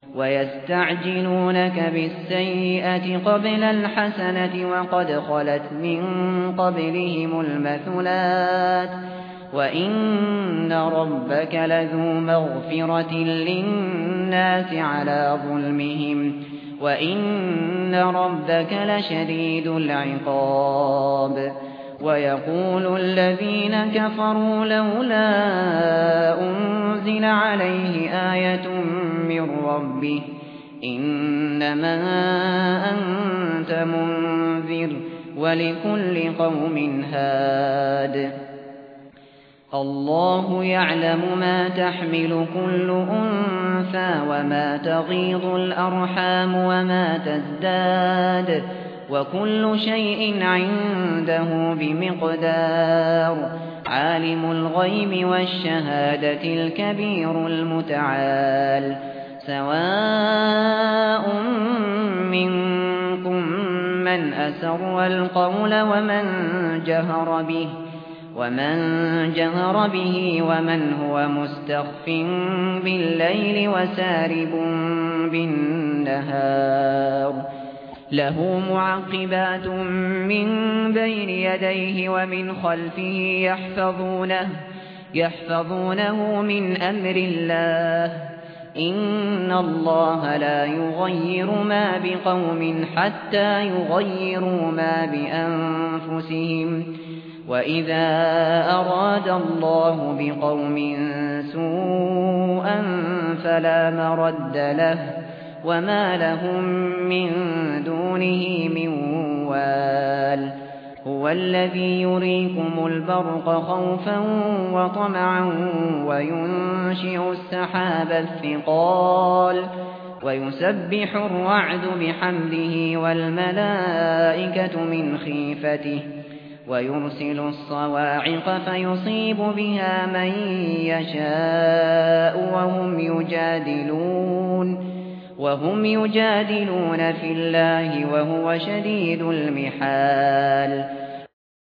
ويستعجلونك بالسيئة قبل الحسنة وقد خلت من قبلهم المثلات وإن ربك لذو مغفرة للناس على ظلمهم وإن ربك لشديد العقاب ويقول الذين كفروا لولا أنزل عليه آية من ربه إنما أنت منذر ولكل قوم هاد الله يعلم ما تحمل كل أنثى وما تغيض الأرحام وما تزداد وكل شيء عنده بمقدار عالم الغيب والشهادة الكبير المتعال سواء منكم من أسر القول ومن جهر به ومن هو مستخف بالليل وسارب بالنهار له معقبات من بين يديه ومن خلفه يحفظونه من أمر الله إن الله لا يغير ما بقوم حتى يغيروا ما بأنفسهم وإذا أراد الله بقوم سوءا فلا مرد له وما لهم من دونه من وال هو الذي يريكم البرق خوفا وطمعا وينشئ السحاب الثقال ويسبح الرعد بحمده والملائكة من خيفته ويرسل الصواعق فيصيب بها من يشاء وهم يجادلون في الله وهو شديد المحال